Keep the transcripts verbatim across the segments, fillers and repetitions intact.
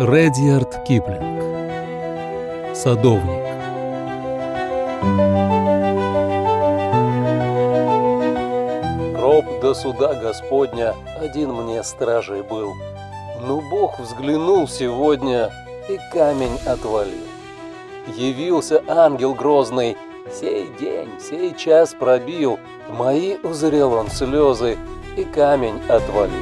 Редьярд Киплинг. Садовник. Гроб до суда Господня один мне стражей был. Ну, Бог взглянул сегодня, и камень отвалил. Явился ангел грозный, сей день, сей час пробил, мои узрел он слезы, и камень отвалил.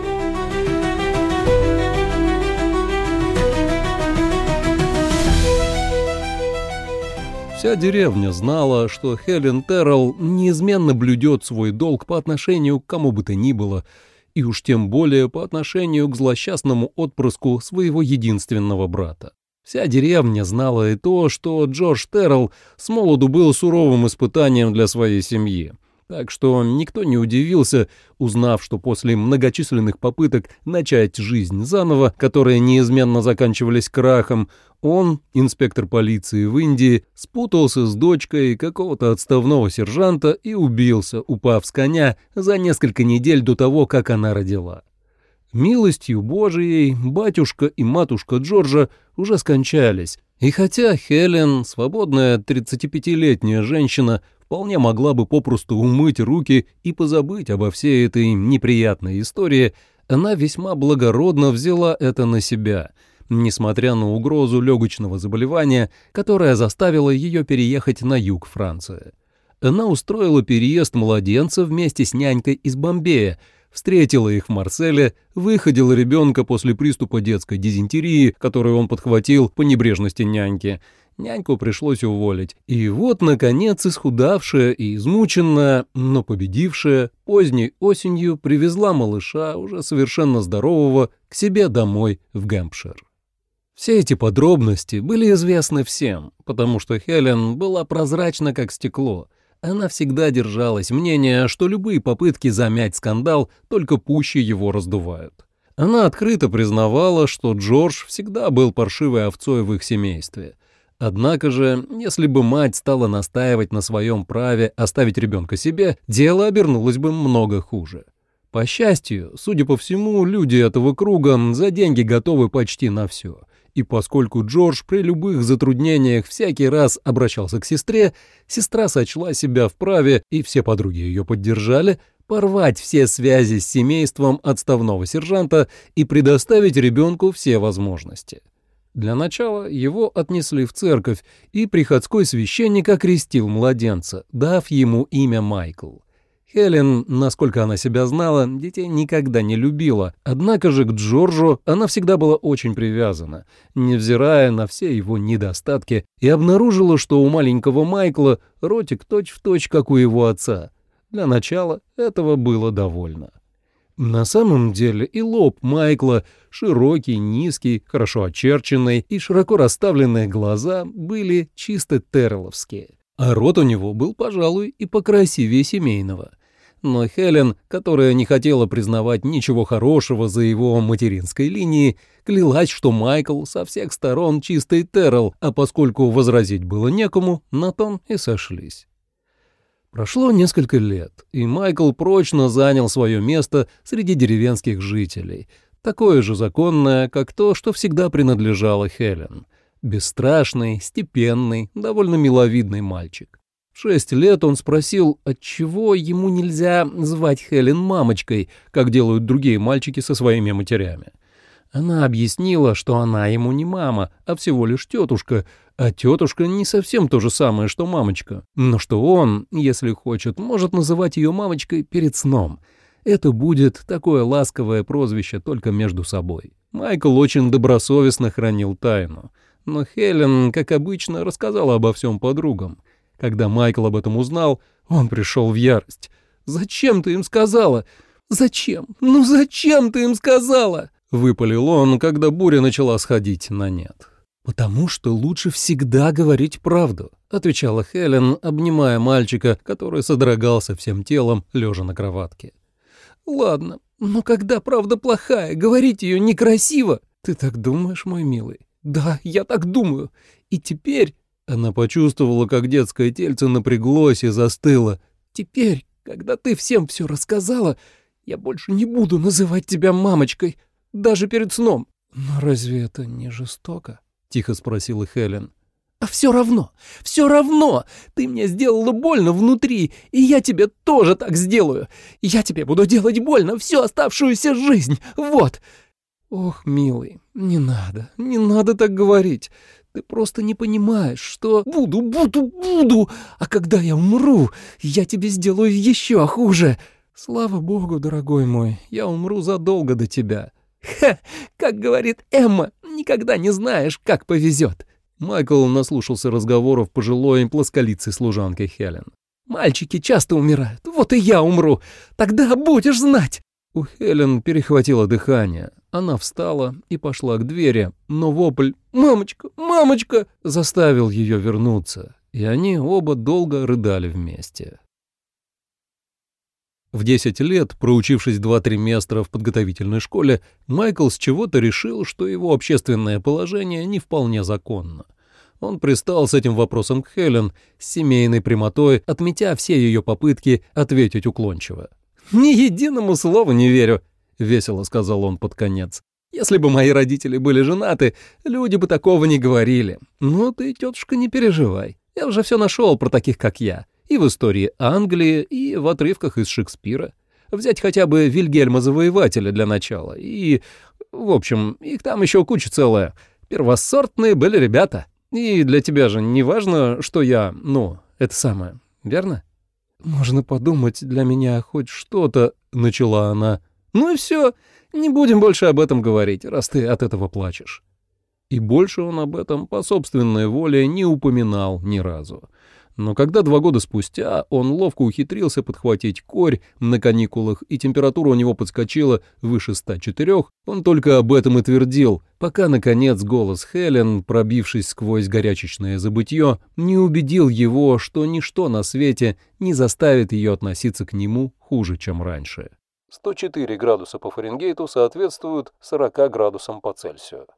Вся деревня знала, что Хелен Террелл неизменно блюдет свой долг по отношению к кому бы то ни было, и уж тем более по отношению к злосчастному отпрыску своего единственного брата. Вся деревня знала и то, что Джордж Террелл с молоду был суровым испытанием для своей семьи. Так что никто не удивился, узнав, что после многочисленных попыток начать жизнь заново, которые неизменно заканчивались крахом, он, инспектор полиции в Индии, спутался с дочкой какого-то отставного сержанта и убился, упав с коня за несколько недель до того, как она родила. Милостью Божией батюшка и матушка Джорджа уже скончались, и хотя Хелен, свободная тридцатипятилетняя женщина, вполне могла бы попросту умыть руки и позабыть обо всей этой неприятной истории, она весьма благородно взяла это на себя, несмотря на угрозу легочного заболевания, которая заставила ее переехать на юг Франции. Она устроила переезд младенца вместе с нянькой из Бомбея, встретила их в Марселе, выходила ребенка после приступа детской дизентерии, которую он подхватил по небрежности няньки. Няньку пришлось уволить. И вот, наконец, исхудавшая и измученная, но победившая, поздней осенью привезла малыша, уже совершенно здорового, к себе домой в Гэмпшир. Все эти подробности были известны всем, потому что Хелен была прозрачна, как стекло. Она всегда держалась мнения, что любые попытки замять скандал только пуще его раздувают. Она открыто признавала, что Джордж всегда был паршивой овцой в их семействе. Однако же, если бы мать стала настаивать на своем праве оставить ребенка себе, дело обернулось бы много хуже. По счастью, судя по всему, люди этого круга за деньги готовы почти на все. И поскольку Джордж при любых затруднениях всякий раз обращался к сестре, сестра сочла себя вправе, и все подруги ее поддержали, порвать все связи с семейством отставного сержанта и предоставить ребенку все возможности. Для начала его отнесли в церковь, и приходской священник окрестил младенца, дав ему имя Майкл. Хелен, насколько она себя знала, детей никогда не любила, однако же к Джорджу она всегда была очень привязана, невзирая на все его недостатки, и обнаружила, что у маленького Майкла ротик точь-в-точь, как у его отца. Для начала этого было довольно. На самом деле и лоб Майкла, широкий, низкий, хорошо очерченный, и широко расставленные глаза были чисто террелловские. А рот у него был, пожалуй, и покрасивее семейного. Но Хелен, которая не хотела признавать ничего хорошего за его материнской линией, клялась, что Майкл со всех сторон чистый Террелл, а поскольку возразить было некому, на том и сошлись. Прошло несколько лет, и Майкл прочно занял свое место среди деревенских жителей, такое же законное, как то, что всегда принадлежало Хелен. Бесстрашный, степенный, довольно миловидный мальчик. В шесть лет он спросил, отчего ему нельзя звать Хелен мамочкой, как делают другие мальчики со своими матерями. Она объяснила, что она ему не мама, а всего лишь тетушка, а тетушка не совсем то же самое, что мамочка, но что он, если хочет, может называть ее мамочкой перед сном. Это будет такое ласковое прозвище только между собой. Майкл очень добросовестно хранил тайну. Но Хелен, как обычно, рассказала обо всем подругам. Когда Майкл об этом узнал, он пришел в ярость. «Зачем ты им сказала? Зачем? Ну зачем ты им сказала?» — выпалил он, когда буря начала сходить на нет. «Потому что лучше всегда говорить правду», — отвечала Хелен, обнимая мальчика, который содрогался всем телом, лежа на кроватке. «Ладно, но когда правда плохая, говорить ее некрасиво». «Ты так думаешь, мой милый?» «Да, я так думаю. И теперь...» Она почувствовала, как детское тельце напряглось и застыло. «Теперь, когда ты всем все рассказала, я больше не буду называть тебя мамочкой, даже перед сном. «Но разве это не жестоко?» — тихо спросила Хелен. «А все равно, все равно! Ты мне сделала больно внутри, и я тебе тоже так сделаю. Я тебе буду делать больно всю оставшуюся жизнь, вот!» «Ох, милый, не надо, не надо так говорить. Ты просто не понимаешь, что буду, буду, буду, а когда я умру, я тебе сделаю еще хуже. Слава богу, дорогой мой, я умру задолго до тебя». «Ха, как говорит Эмма, никогда не знаешь, как повезет». Майкл наслушался разговоров пожилой плосколицей служанкой Хелен. «Мальчики часто умирают, вот и я умру, тогда будешь знать». У Хелен перехватило дыхание. Она встала и пошла к двери, но вопль «Мамочка! Мамочка!» заставил ее вернуться, и они оба долго рыдали вместе. В десять лет, проучившись два триместра в подготовительной школе, Майкл с чего-то решил, что его общественное положение не вполне законно. Он пристал с этим вопросом к Хелен, с семейной прямотой, отметя все ее попытки ответить уклончиво. «Ни единому слову не верю», — весело сказал он под конец. «Если бы мои родители были женаты, люди бы такого не говорили. Но ты, тетушка, не переживай. Я уже все нашел про таких, как я. И в истории Англии, и в отрывках из Шекспира. Взять хотя бы Вильгельма Завоевателя для начала. И, в общем, их там еще куча целая. Первосортные были ребята. И для тебя же не важно, что я, ну, это самое, верно?» «Можно подумать, для меня хоть что-то», — начала она. «Ну и все, не будем больше об этом говорить, раз ты от этого плачешь». И больше он об этом по собственной воле не упоминал ни разу. Но когда два года спустя он ловко ухитрился подхватить корь на каникулах, и температура у него подскочила выше ста четырёх, он только об этом и твердил, пока, наконец, голос Хелен, пробившись сквозь горячечное забытье, не убедил его, что ничто на свете не заставит ее относиться к нему хуже, чем раньше. сто четыре градуса по Фаренгейту соответствуют сорока градусам по Цельсию.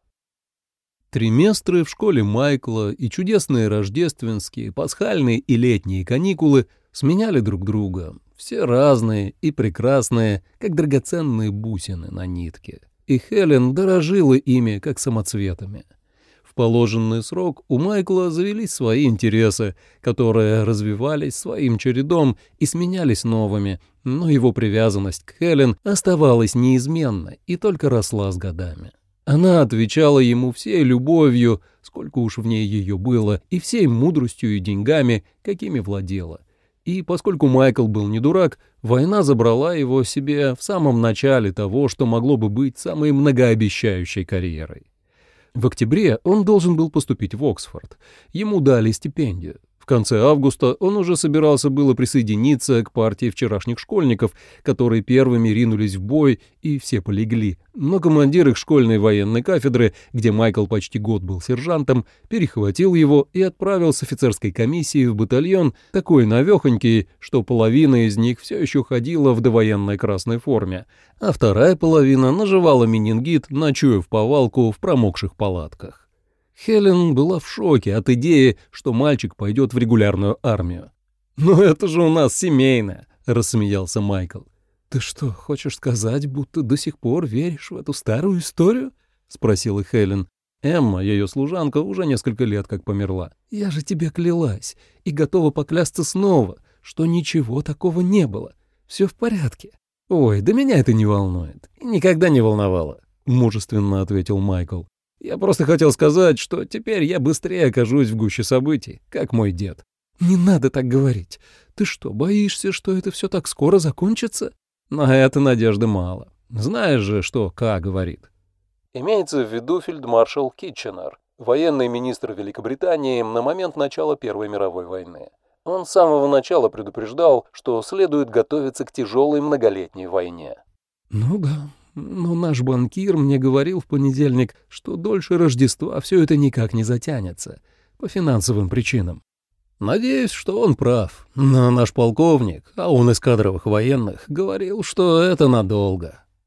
Триместры в школе Майкла и чудесные рождественские, пасхальные и летние каникулы сменяли друг друга. Все разные и прекрасные, как драгоценные бусины на нитке. И Хелен дорожила ими, как самоцветами. В положенный срок у Майкла завелись свои интересы, которые развивались своим чередом и сменялись новыми, но его привязанность к Хелен оставалась неизменной и только росла с годами. Она отвечала ему всей любовью, сколько уж в ней ее было, и всей мудростью и деньгами, какими владела. И поскольку Майкл был не дурак, война забрала его себе в самом начале того, что могло бы быть самой многообещающей карьерой. В октябре он должен был поступить в Оксфорд. Ему дали стипендию. В конце августа он уже собирался было присоединиться к партии вчерашних школьников, которые первыми ринулись в бой, и все полегли. Но командир их школьной военной кафедры, где Майкл почти год был сержантом, перехватил его и отправил с офицерской комиссией в батальон, такой навехонький, что половина из них все еще ходила в довоенной красной форме, а вторая половина наживала менингит, ночуя в повалку в промокших палатках. Хелен была в шоке от идеи, что мальчик пойдет в регулярную армию. «Ну это же у нас семейное», — рассмеялся Майкл. «Ты что, хочешь сказать, будто до сих пор веришь в эту старую историю?» — спросила Хелен. Эмма, ее служанка, уже несколько лет как померла. «Я же тебе клялась и готова поклясться снова, что ничего такого не было. Все в порядке». «Ой, да меня это не волнует. Никогда не волновало», — мужественно ответил Майкл. «Я просто хотел сказать, что теперь я быстрее окажусь в гуще событий, как мой дед». «Не надо так говорить. Ты что, боишься, что это все так скоро закончится?» «На это надежды мало. Знаешь же, что Ка говорит». Имеется в виду фельдмаршал Китченер, военный министр Великобритании на момент начала Первой мировой войны. Он с самого начала предупреждал, что следует готовиться к тяжелой многолетней войне. «Ну да. Но наш банкир мне говорил в понедельник, что дольше Рождества все это никак не затянется, по финансовым причинам». «Надеюсь, что он прав. Но наш полковник, а он из кадровых военных, говорил, что это надолго».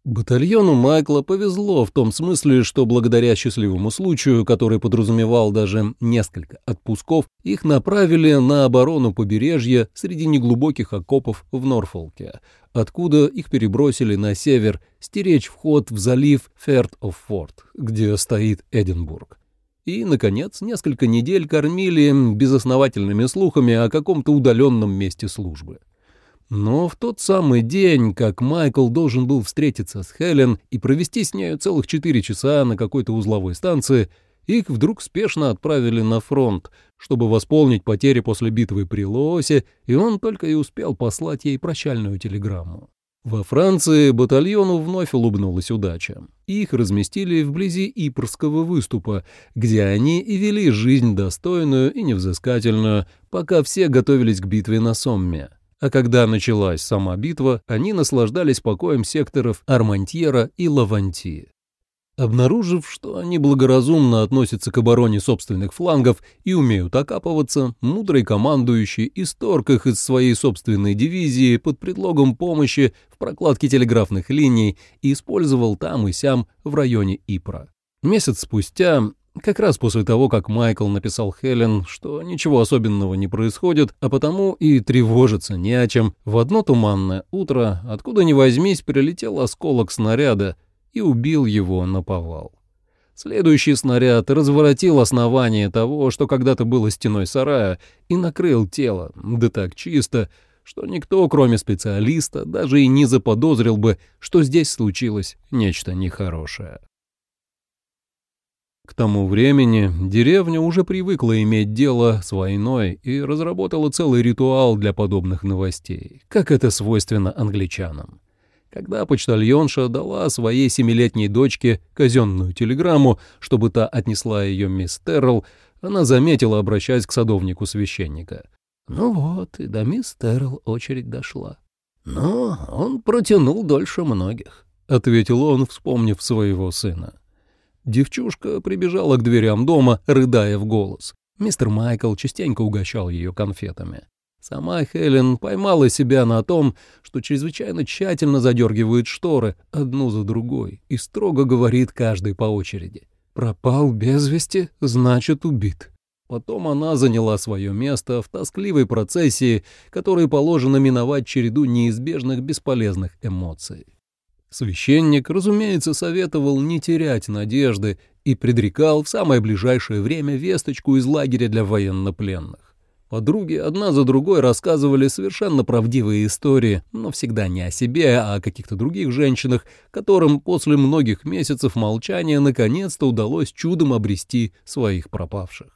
Батальону Майкла повезло в том смысле, что благодаря счастливому случаю, который подразумевал даже несколько отпусков, их направили на оборону побережья среди неглубоких окопов в Норфолке, откуда их перебросили на север стеречь вход в залив Ферт-оф-Форт, где стоит Эдинбург. И, наконец, несколько недель кормили безосновательными слухами о каком-то удаленном месте службы. Но в тот самый день, как Майкл должен был встретиться с Хелен и провести с нею целых четыре часа на какой-то узловой станции, их вдруг спешно отправили на фронт, чтобы восполнить потери после битвы при Лоосе, и он только и успел послать ей прощальную телеграмму. Во Франции батальону вновь улыбнулась удача. Их разместили вблизи Ипрского выступа, где они и вели жизнь достойную и невзыскательную, пока все готовились к битве на Сомме. А когда началась сама битва, они наслаждались покоем секторов Армантьера и Лаванти. Обнаружив, что они благоразумно относятся к обороне собственных флангов и умеют окапываться, мудрый командующий исторг их из своей собственной дивизии под предлогом помощи в прокладке телеграфных линий и использовал там и сям в районе Ипра. Месяц спустя, как раз после того, как Майкл написал Хелен, что ничего особенного не происходит, а потому и тревожиться не о чем, в одно туманное утро, откуда ни возьмись, прилетел осколок снаряда и убил его наповал. Следующий снаряд разворотил основание того, что когда-то было стеной сарая, и накрыл тело, да так чисто, что никто, кроме специалиста, даже и не заподозрил бы, что здесь случилось нечто нехорошее. К тому времени деревня уже привыкла иметь дело с войной и разработала целый ритуал для подобных новостей, как это свойственно англичанам. Когда почтальонша дала своей семилетней дочке казенную телеграмму, чтобы та отнесла ее мисс Террелл, она заметила, обращаясь к садовнику священника: «Ну вот, и до мисс Террелл очередь дошла». «Но он протянул дольше многих», — ответил он, вспомнив своего сына. Девчушка прибежала к дверям дома, рыдая в голос. Мистер Майкл частенько угощал ее конфетами. Сама Хелен поймала себя на том, что чрезвычайно тщательно задергивает шторы одну за другой и строго говорит каждой по очереди: «Пропал без вести, значит убит». Потом она заняла свое место в тоскливой процессии, которой положено миновать череду неизбежных бесполезных эмоций. Священник, разумеется, советовал не терять надежды и предрекал в самое ближайшее время весточку из лагеря для военнопленных. Подруги одна за другой рассказывали совершенно правдивые истории, но всегда не о себе, а о каких-то других женщинах, которым после многих месяцев молчания наконец-то удалось чудом обрести своих пропавших.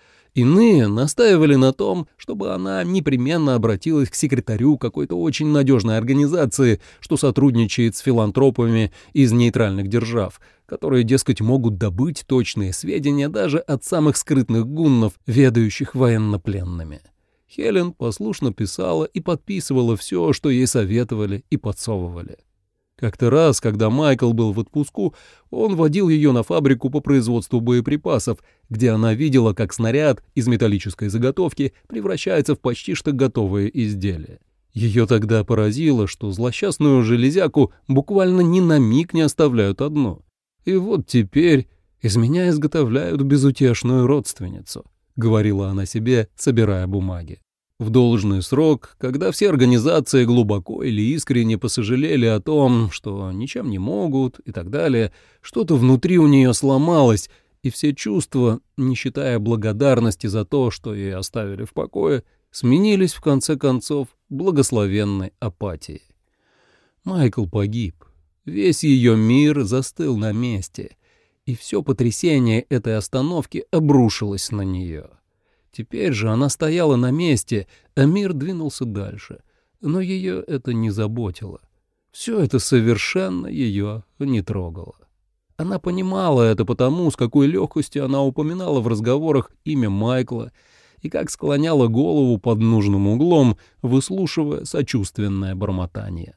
Иные настаивали на том, чтобы она непременно обратилась к секретарю какой-то очень надежной организации, что сотрудничает с филантропами из нейтральных держав, которые, дескать, могут добыть точные сведения даже от самых скрытных гуннов, ведающих военнопленными. Хелен послушно писала и подписывала все, что ей советовали и подсовывали. Как-то раз, когда Майкл был в отпуску, он водил ее на фабрику по производству боеприпасов, где она видела, как снаряд из металлической заготовки превращается в почти что готовое изделие. Ее тогда поразило, что злосчастную железяку буквально ни на миг не оставляют одну. И вот теперь из меня изготовляют безутешную родственницу, говорила она себе, собирая бумаги. В должный срок, когда все организации глубоко или искренне посожалели о том, что ничем не могут и так далее, что-то внутри у нее сломалось, и все чувства, не считая благодарности за то, что ей оставили в покое, сменились в конце концов благословенной апатией. Майкл погиб. Весь ее мир застыл на месте, и все потрясение этой остановки обрушилось на нее. Теперь же она стояла на месте, а мир двинулся дальше. Но ее это не заботило. Все это совершенно ее не трогало. Она понимала это потому, с какой легкостью она упоминала в разговорах имя Майкла и как склоняла голову под нужным углом, выслушивая сочувственное бормотание.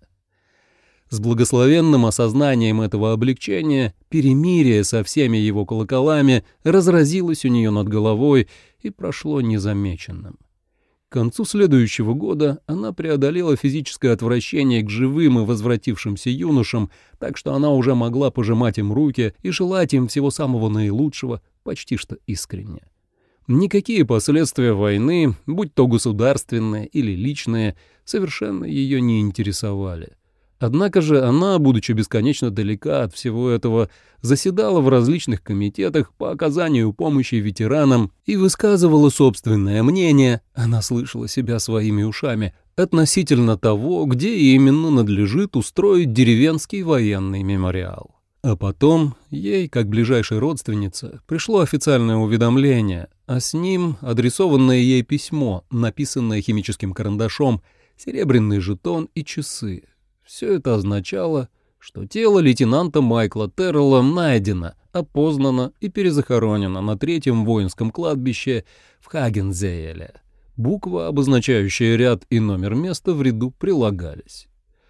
С благословенным осознанием этого облегчения перемирие со всеми его колоколами разразилось у нее над головой и прошло незамеченным. К концу следующего года она преодолела физическое отвращение к живым и возвратившимся юношам, так что она уже могла пожимать им руки и желать им всего самого наилучшего, почти что искренне. Никакие последствия войны, будь то государственные или личные, совершенно ее не интересовали. Однако же она, будучи бесконечно далека от всего этого, заседала в различных комитетах по оказанию помощи ветеранам и высказывала собственное мнение, она слышала себя своими ушами, относительно того, где именно надлежит устроить деревенский военный мемориал. А потом ей, как ближайшей родственнице, пришло официальное уведомление, а с ним адресованное ей письмо, написанное химическим карандашом, серебряный жетон и часы. Все это означало, что тело лейтенанта Майкла Террелла найдено, опознано и перезахоронено на третьем воинском кладбище в Хагензейле. Буква, обозначающая ряд и номер места в ряду, прилагались.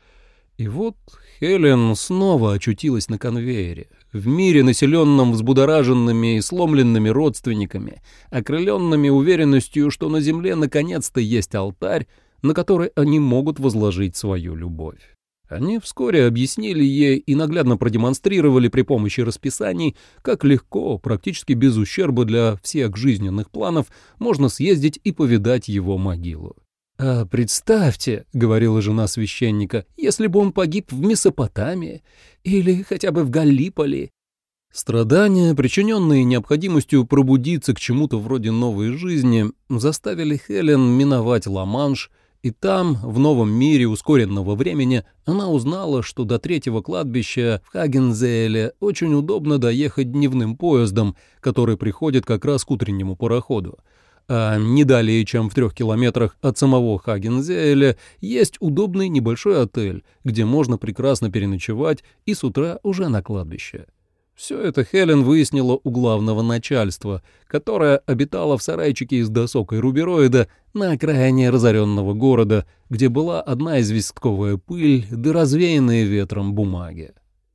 И вот Хелен снова очутилась на конвейере, в мире, населенном взбудораженными и сломленными родственниками, окрыленными уверенностью, что на земле наконец-то есть алтарь, на который они могут возложить свою любовь. Они вскоре объяснили ей и наглядно продемонстрировали при помощи расписаний, как легко, практически без ущерба для всех жизненных планов, можно съездить и повидать его могилу. «А представьте, — говорила жена священника, — если бы он погиб в Месопотамии или хотя бы в Галлиполи». Страдания, причиненные необходимостью пробудиться к чему-то вроде новой жизни, заставили Хелен миновать Ла-Манш, и там, в новом мире ускоренного времени, она узнала, что до третьего кладбища в Хагензейле очень удобно доехать дневным поездом, который приходит как раз к утреннему пароходу. А не далее, чем в трех километрах от самого Хагензейля, есть удобный небольшой отель, где можно прекрасно переночевать и с утра уже на кладбище. Все это Хелен выяснила у главного начальства, которое обитало в сарайчике из досок и рубероида на окраине разоренного города, где была одна известковая пыль да развеянные ветром бумаги.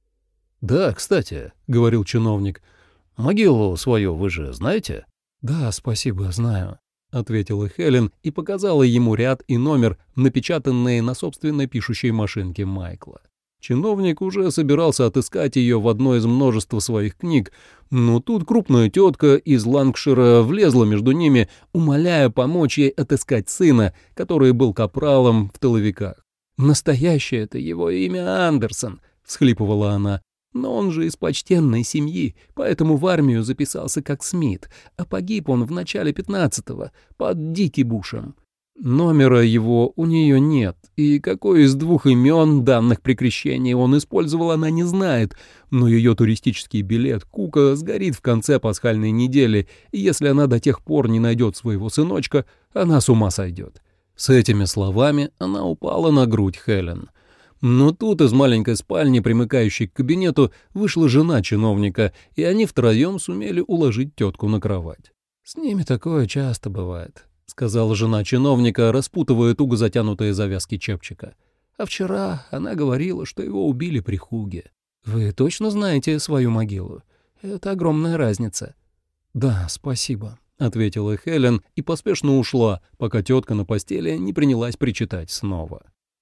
«Да, кстати, — говорил чиновник, — могилу свою вы же знаете?» «Да, спасибо, знаю», — ответила Хелен и показала ему ряд и номер, напечатанные на собственной пишущей машинке Майкла. Чиновник уже собирался отыскать ее в одной из множества своих книг, но тут крупная тетка из Ланкшира влезла между ними, умоляя помочь ей отыскать сына, который был капралом в тыловиках. «Настоящее-то его имя Андерсон», — всхлипывала она, — «но он же из почтенной семьи, поэтому в армию записался как Смит, а погиб он в начале пятнадцатого под Дикибушем. Номера его у нее нет, и какое из двух имен, данных при крещении, он использовал, она не знает, но ее туристический билет Кука сгорит в конце пасхальной недели, и если она до тех пор не найдет своего сыночка, она с ума сойдет». С этими словами она упала на грудь Хелен. Но тут из маленькой спальни, примыкающей к кабинету, вышла жена чиновника, и они втроем сумели уложить тетку на кровать. «С ними такое часто бывает», — сказала жена чиновника, распутывая туго затянутые завязки чепчика. «А вчера она говорила, что его убили при Хуге. Вы точно знаете свою могилу? Это огромная разница». «Да, спасибо», — ответила Хелен и поспешно ушла, пока тетка на постели не принялась причитать снова.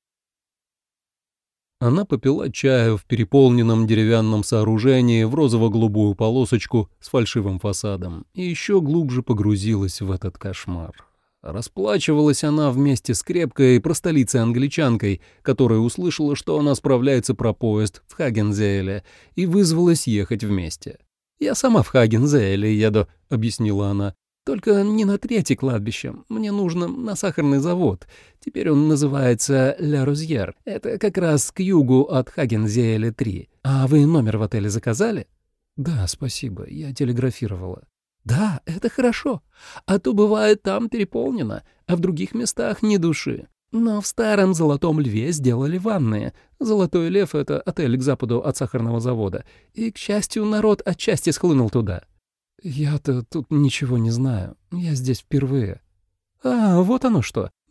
Она попила чаю в переполненном деревянном сооружении в розово-голубую полосочку с фальшивым фасадом и еще глубже погрузилась в этот кошмар. Расплачивалась она вместе с крепкой простолицей-англичанкой, которая услышала, что она справляется про поезд в Хагензейле, и вызвалась ехать вместе. «Я сама в Хагензейле еду», — объяснила она. «Только не на третье кладбище. Мне нужно на сахарный завод. Теперь он называется Ля Розьер. Это как раз к югу от Хагензейля три. А вы номер в отеле заказали?» «Да, спасибо. Я телеграфировала». «Да, это хорошо. А то бывает там переполнено, а в других местах ни души. Но в старом Золотом Льве сделали ванные. Золотой Лев — это отель к западу от сахарного завода. И, к счастью, народ отчасти схлынул туда». «Я-то тут ничего не знаю. Я здесь впервые». «А, вот оно что.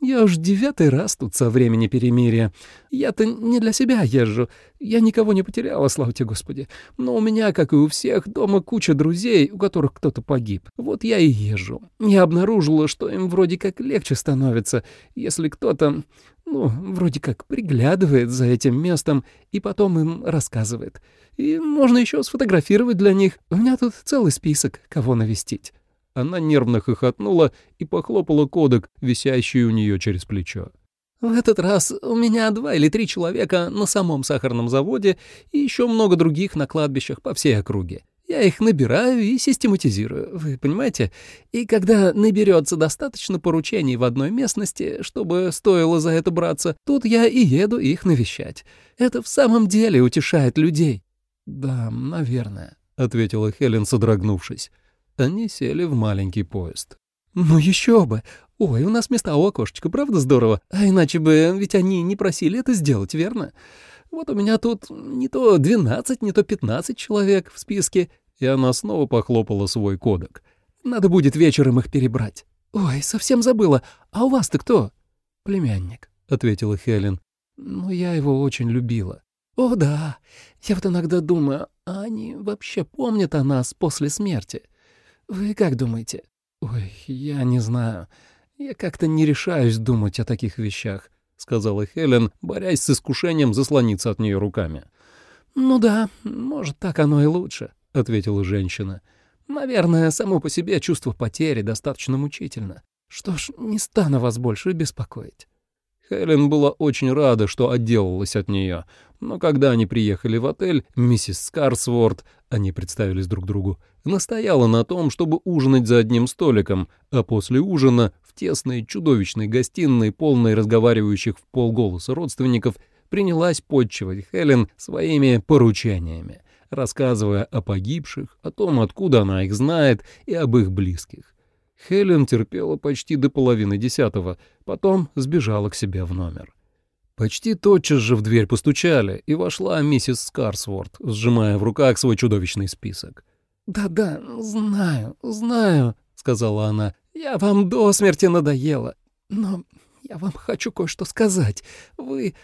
Я уж девятый раз тут со времени перемирия. Я-то не для себя езжу. Я никого не потеряла, слава тебе, Господи. Но у меня, как и у всех, дома куча друзей, у которых кто-то погиб. Вот я и езжу. Я обнаружила, что им вроде как легче становится, если кто-то, ну, вроде как приглядывает за этим местом и потом им рассказывает. И можно еще сфотографировать для них. У меня тут целый список, кого навестить». Она нервно хохотнула и похлопала кодек, висящий у нее через плечо. «В этот раз у меня два или три человека на самом сахарном заводе и еще много других на кладбищах по всей округе. Я их набираю и систематизирую, вы понимаете? И когда наберется достаточно поручений в одной местности, чтобы стоило за это браться, тут я и еду их навещать. Это в самом деле утешает людей». «Да, наверное», — ответила Хелен, содрогнувшись. Они сели в маленький поезд. «Ну еще бы! Ой, у нас места у окошечка, правда здорово? А иначе бы, ведь они не просили это сделать, верно? Вот у меня тут не то двенадцать, не то пятнадцать человек в списке». И она снова похлопала свой кодек. «Надо будет вечером их перебрать. Ой, совсем забыла. А у вас-то кто?» «Племянник», — ответила Хелен. «Но я его очень любила». «О, да. Я вот иногда думаю, а они вообще помнят о нас после смерти? Вы как думаете?» «Ой, я не знаю. Я как-то не решаюсь думать о таких вещах», — сказала Хелен, борясь с искушением заслониться от нее руками. «Ну да, может, так оно и лучше», — ответила женщина. «Наверное, само по себе чувство потери достаточно мучительно. Что ж, не стану вас больше беспокоить». Хелен была очень рада, что отделалась от нее, но когда они приехали в отель, миссис Скарсворт, они представились друг другу, настояла на том, чтобы ужинать за одним столиком, а после ужина в тесной чудовищной гостиной, полной разговаривающих в полголоса родственников, принялась подчивать Хелен своими поручениями, рассказывая о погибших, о том, откуда она их знает, и об их близких. Хелен терпела почти до половины десятого, потом сбежала к себе в номер. Почти тотчас же в дверь постучали, и вошла миссис Скарсворт, сжимая в руках свой чудовищный список. «Да-да, знаю, знаю», — сказала она. «Я вам до смерти надоела. Но я вам хочу кое-что сказать. Вы...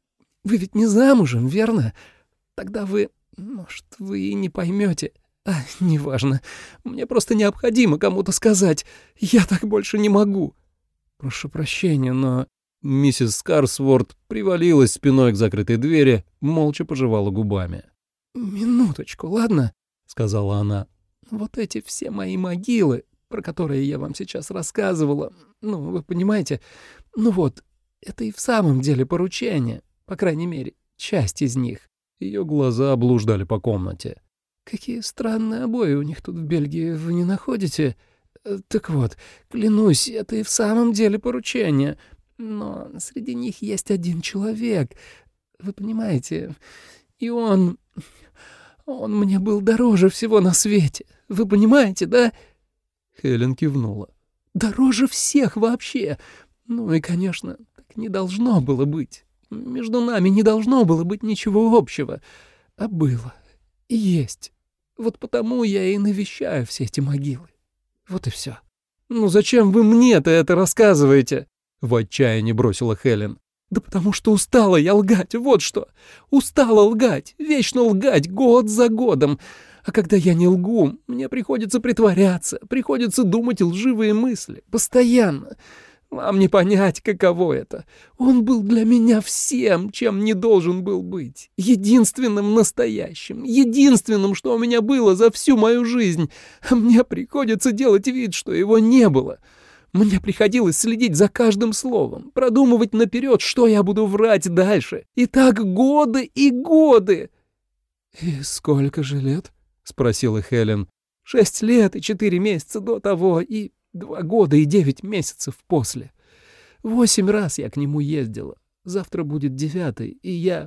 вы ведь не замужем, верно? Тогда вы... может, вы и не поймете. А, неважно. Мне просто необходимо кому-то сказать. Я так больше не могу». «Прошу прощения, но...» Миссис Скарсворт привалилась спиной к закрытой двери, молча пожевала губами. «Минуточку, ладно?» — сказала она. «Вот эти все мои могилы, про которые я вам сейчас рассказывала, ну, вы понимаете, ну вот, это и в самом деле поручение, по крайней мере, часть из них». Ее глаза блуждали по комнате. «Какие странные обои у них тут в Бельгии, вы не находите? Так вот, клянусь, это и в самом деле поручение. Но среди них есть один человек, вы понимаете, и он... он мне был дороже всего на свете. Вы понимаете, да?» Хелен кивнула. «Дороже всех вообще. Ну и, конечно, так не должно было быть. Между нами не должно было быть ничего общего. А было. И есть. Вот потому я и навещаю все эти могилы. Вот и все». «Ну зачем вы мне-то это рассказываете?» — в отчаянии бросила Хелен. «Да потому что устала я лгать, вот что. Устала лгать, вечно лгать, год за годом. А когда я не лгу, мне приходится притворяться, приходится думать лживые мысли. Постоянно. Вам не понять, каково это. Он был для меня всем, чем не должен был быть. Единственным настоящим, единственным, что у меня было за всю мою жизнь. А мне приходится делать вид, что его не было. Мне приходилось следить за каждым словом, продумывать наперед, что я буду врать дальше. И так годы и годы». «И сколько же лет?» — спросила Хелен. «Шесть лет и четыре месяца до того, и два года и девять месяцев после. Восемь раз я к нему ездила. Завтра будет девятый, и я...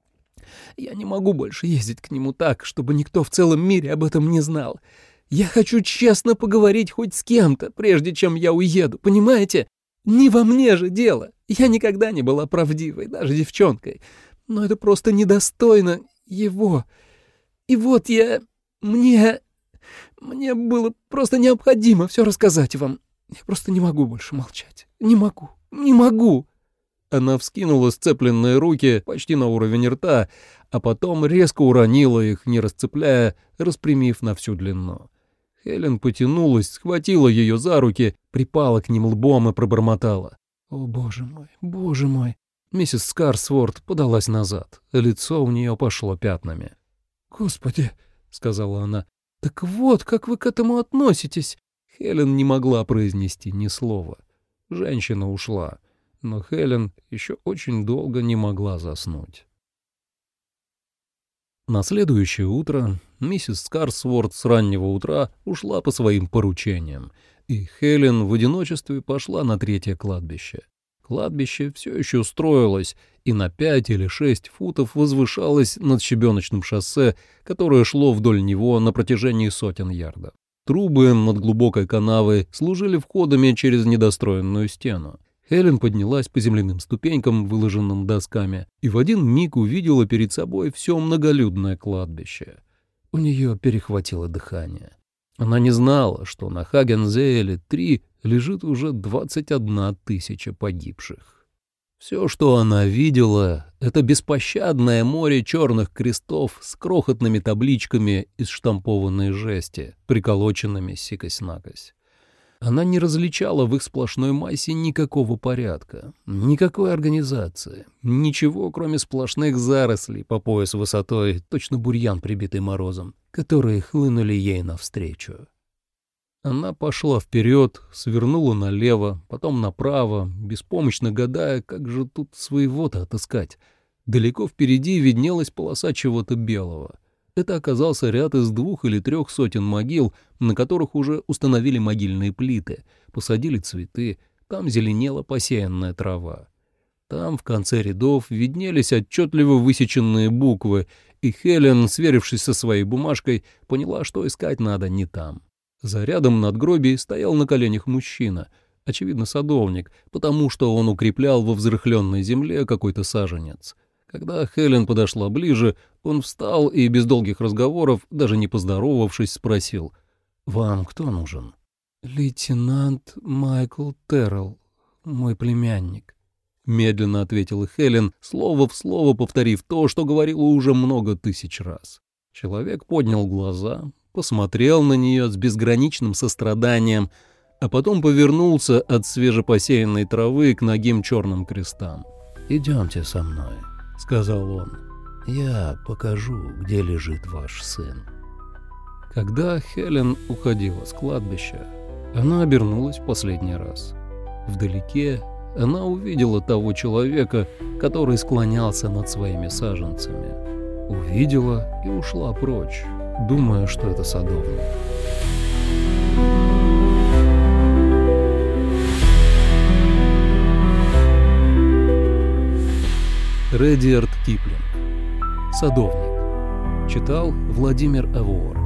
я не могу больше ездить к нему так, чтобы никто в целом мире об этом не знал. Я хочу честно поговорить хоть с кем-то, прежде чем я уеду, понимаете? Не во мне же дело. Я никогда не была правдивой, даже девчонкой. Но это просто недостойно его. И вот я... мне... мне было просто необходимо все рассказать вам. Я просто не могу больше молчать. Не могу. не могу». Она вскинула сцепленные руки почти на уровень рта, а потом резко уронила их, не расцепляя, распрямив на всю длину. Хелен потянулась, схватила ее за руки, припала к ним лбом и пробормотала: «О, боже мой, боже мой!» Миссис Скарсворт подалась назад, лицо у нее пошло пятнами. «Господи!» — сказала она. «Так вот, как вы к этому относитесь?» Хелен не могла произнести ни слова. Женщина ушла, но Хелен еще очень долго не могла заснуть. На следующее утро миссис Скарсворт с раннего утра ушла по своим поручениям, и Хелен в одиночестве пошла на третье кладбище. Кладбище все еще строилось и на пять или шесть футов возвышалось над щебеночным шоссе, которое шло вдоль него на протяжении сотен ярдов. Трубы над глубокой канавой служили входами через недостроенную стену. Хелен поднялась по земляным ступенькам, выложенным досками, и в один миг увидела перед собой все многолюдное кладбище. У нее перехватило дыхание. Она не знала, что на Хагензейле-три лежит уже двадцать одна тысяча погибших. Все, что она видела, — это беспощадное море черных крестов с крохотными табличками из штампованной жести, приколоченными сикось-накось. Она не различала в их сплошной массе никакого порядка, никакой организации, ничего, кроме сплошных зарослей по пояс высотой, точно бурьян, прибитый морозом, которые хлынули ей навстречу. Она пошла вперед, свернула налево, потом направо, беспомощно гадая, как же тут своего-то отыскать. Далеко впереди виднелась полоса чего-то белого. Это оказался ряд из двух или трех сотен могил, на которых уже установили могильные плиты, посадили цветы, там зеленела посеянная трава. Там в конце рядов виднелись отчетливо высеченные буквы, и Хелен, сверившись со своей бумажкой, поняла, что искать надо не там. За рядом надгробий стоял на коленях мужчина, очевидно, садовник, потому что он укреплял во взрыхленной земле какой-то саженец. Когда Хелен подошла ближе, он встал и без долгих разговоров, даже не поздоровавшись, спросил: «Вам кто нужен?» «Лейтенант Майкл Террелл, мой племянник», — медленно ответила Хелен, слово в слово повторив то, что говорила уже много тысяч раз. Человек поднял глаза, посмотрел на нее с безграничным состраданием, а потом повернулся от свежепосеянной травы к нагим черным крестам. «Идемте со мной», — сказал он. «Я покажу, где лежит ваш сын». Когда Хелен уходила с кладбища, она обернулась в последний раз. Вдалеке она увидела того человека, который склонялся над своими саженцами. Увидела и ушла прочь, думая, что это садовник. Редьярд Киплинг. «Садовник». Читал Владимир Авуор.